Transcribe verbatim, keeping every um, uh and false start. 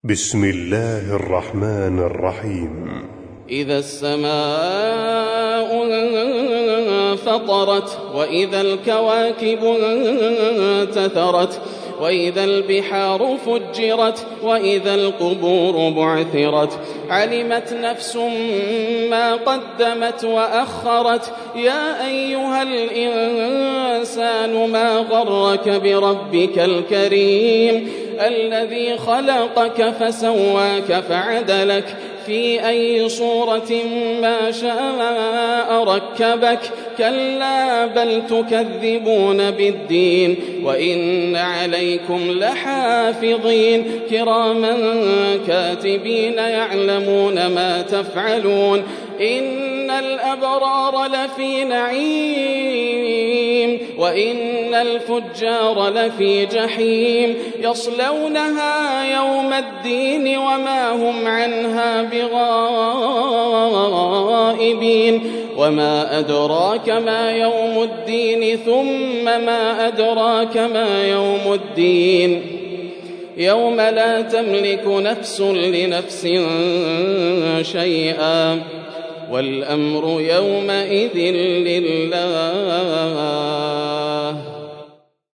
بسم الله الرحمن الرحيم. إذا السماء انفطرت وإذا الكواكب انتثرت وإذا البحار فجرت وإذا القبور بعثرت علمت نفس ما قدمت وأخرت يا أيها الإنسان ما غرك بربك الكريم الذي خلقك فسواك فعدلك في أي صورة ما شاء ركبك كلا بل تكذبون بالدين وإن عليكم لحافظين كراما كاتبين يعلمون ما تفعلون إن الأبرار لفي نعيم وإن الفجار لفي جحيم يصلونها يوم الدين وما هم عنها بغائبين وما أدراك ما يوم الدين ثم ما أدراك ما يوم الدين يوم لا تملك نفس لنفس شيئا والأمر يومئذ لله.